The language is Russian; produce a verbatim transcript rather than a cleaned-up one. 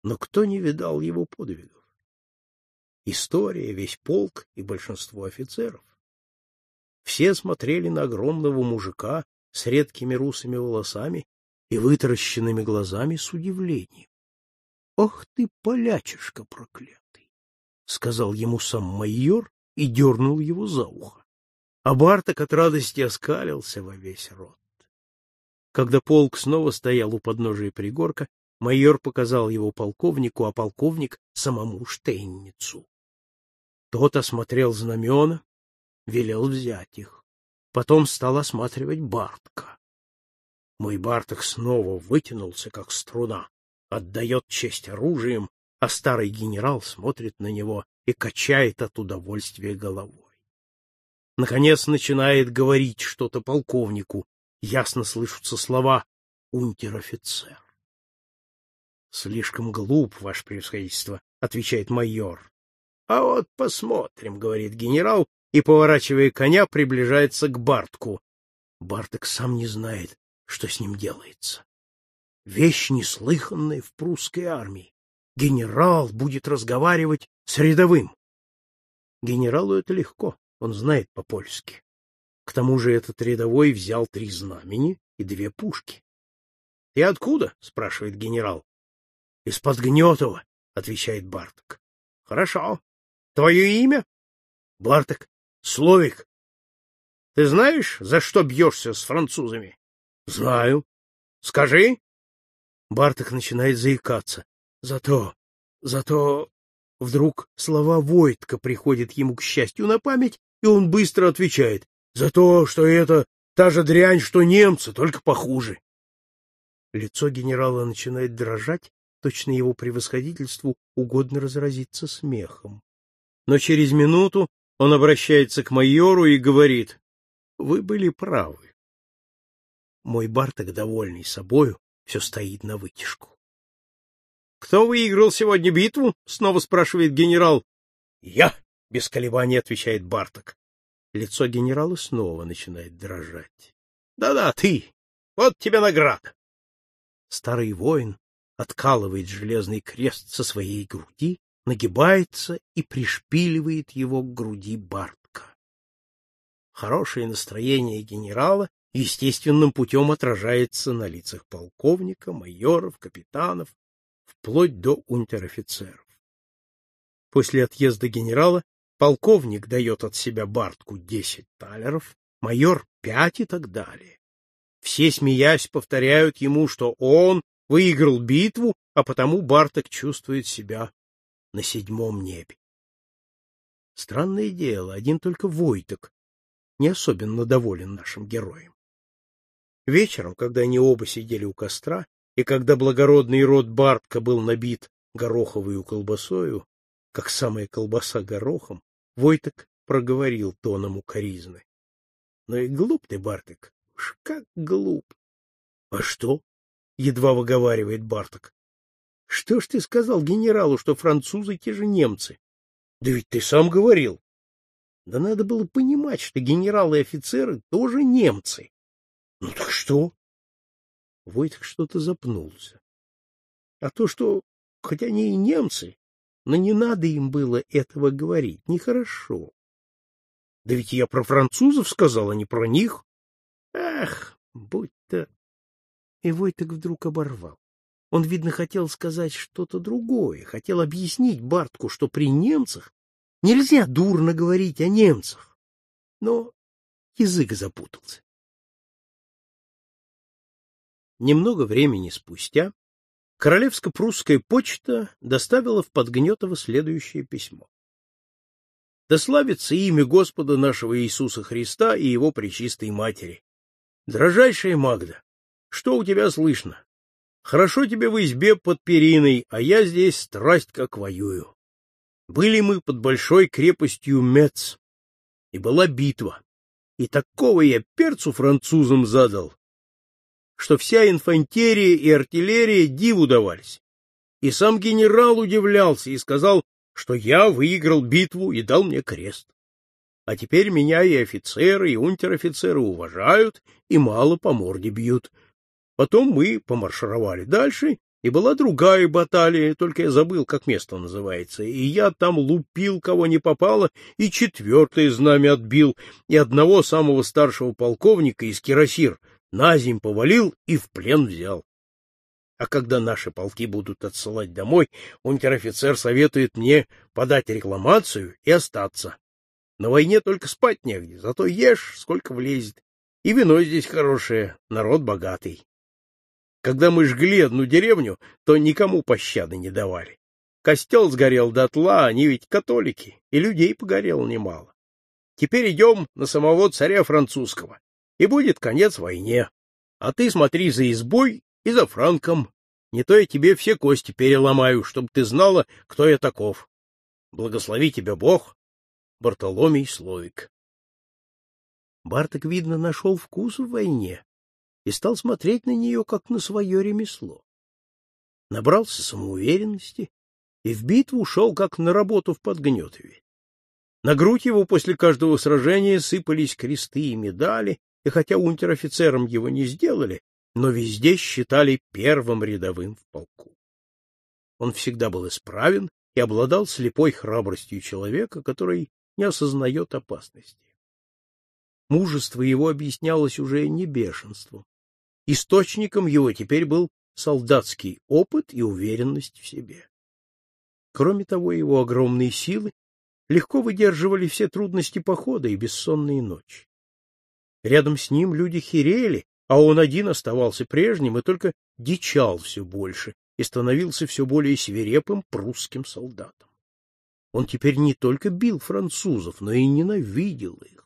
но кто не видал его подвигов? История, весь полк и большинство офицеров. Все смотрели на огромного мужика с редкими русыми волосами и вытаращенными глазами с удивлением. — Ах ты, полячишка проклятый! — сказал ему сам майор и дернул его за ухо. А Барток от радости оскалился во весь рот. Когда полк снова стоял у подножия пригорка, майор показал его полковнику, а полковник — самому Штейницу. Тот осмотрел знамена, велел взять их. Потом стал осматривать Бартка. Мой Барток снова вытянулся, как струна, отдает честь оружием, а старый генерал смотрит на него и качает от удовольствия головой. Наконец начинает говорить что-то полковнику. Ясно слышатся слова «унтер-офицер». — Слишком глуп, ваше превосходительство, — отвечает майор. — А вот посмотрим, — говорит генерал, и, поворачивая коня, приближается к Бартку. Барток сам не знает, что с ним делается. Вещь неслыханная в прусской армии. Генерал будет разговаривать с рядовым. Генералу это легко, он знает по-польски. К тому же этот рядовой взял три знамени и две пушки. — Ты откуда? — спрашивает генерал. — Из-под Гнетова, — отвечает Барток. — Хорошо. Твое имя? — Барток. — Словик. — Ты знаешь, за что бьешься с французами? — Знаю. — Скажи. Барток начинает заикаться. — Зато, зато... Вдруг слова Войтка приходят ему, к счастью, на память, и он быстро отвечает. За то, что это та же дрянь, что немцы, только похуже. Лицо генерала начинает дрожать, точно его превосходительству угодно разразиться смехом. Но через минуту он обращается к майору и говорит: — Вы были правы. Мой Барток, довольный собою, все стоит навытяжку. — Кто выиграл сегодня битву? — снова спрашивает генерал. — Я! — без колебаний отвечает Барток. Лицо генерала снова начинает дрожать. Да — Да-да, ты! Вот тебе награда! Старый воин откалывает железный крест со своей груди, нагибается и пришпиливает его к груди Бартка. Хорошее настроение генерала естественным путем отражается на лицах полковника, майоров, капитанов, вплоть до унтер-офицеров. После отъезда генерала полковник дает от себя Бартку десять талеров, майор — пять и так далее. Все, смеясь, повторяют ему, что он выиграл битву, а потому Барток чувствует себя на седьмом небе. Странное дело, один только Войток не особенно доволен нашим героем. Вечером, когда они оба сидели у костра, и когда благородный рот Бартка был набит гороховою колбасою, как самая колбаса горохом, Войток проговорил тоном укоризны: — Ну и глуп ты, Барток, уж как глуп! — А что? — едва выговаривает Барток. — Что ж ты сказал генералу, что французы те же немцы? — Да ведь ты сам говорил. — Да надо было понимать, что генералы и офицеры тоже немцы. — Ну так что? Войток что-то запнулся. А то, что, хоть они и немцы, но не надо им было этого говорить, нехорошо. Да ведь я про французов сказал, а не про них. Ах, будь-то... И Войток вдруг оборвал. Он, видно, хотел сказать что-то другое, хотел объяснить Бартку, что при немцах нельзя дурно говорить о немцах. Но язык запутался. Немного времени спустя королевско-прусская почта доставила в Подгнетово следующее письмо. Да славится имя Господа нашего Иисуса Христа и Его Пречистой Матери. Дрожайшая Магда, что у тебя слышно? Хорошо тебе в избе под периной, а я здесь страсть как воюю. Были мы под большой крепостью Мец, и была битва, и такого я перцу французам задал, что вся инфантерия и артиллерия диву давались. И сам генерал удивлялся и сказал, что я выиграл битву и дал мне крест. А теперь меня и офицеры, и унтер-офицеры уважают и мало по морде бьют. Потом мы помаршировали дальше, И была другая баталия, только я забыл, как место называется, и я там лупил, кого не попало, и четвертое знамя отбил, и одного самого старшего полковника из кирасир наземь повалил и в плен взял. А когда наши полки будут отсылать домой, унтер-офицер советует мне подать рекламацию и остаться. На войне только спать негде, зато ешь, сколько влезет, и вино здесь хорошее, народ богатый. Когда мы жгли одну деревню, то никому пощады не давали. Костел сгорел дотла, они ведь католики, и людей погорело немало. Теперь идем на самого царя французского, и будет конец войне. А ты смотри за избой и за Франком, не то я тебе все кости переломаю, чтобы ты знала, кто я таков. Благослови тебя Бог, Бартоломей Словик. Барток, видно, нашел вкус в войне и стал смотреть на нее, как на свое ремесло. Набрался самоуверенности и в битву ушел, как на работу в Подгнетове. На грудь его после каждого сражения сыпались кресты и медали, и хотя унтер-офицером его не сделали, но везде считали первым рядовым в полку. Он всегда был исправен и обладал слепой храбростью человека, который не осознает опасности. Мужество его объяснялось уже не бешенством. Источником его теперь был солдатский опыт и уверенность в себе. Кроме того, его огромные силы легко выдерживали все трудности похода и бессонные ночи. Рядом с ним люди херели, а он один оставался прежним и только дичал все больше и становился все более свирепым прусским солдатом. Он теперь не только бил французов, но и ненавидел их.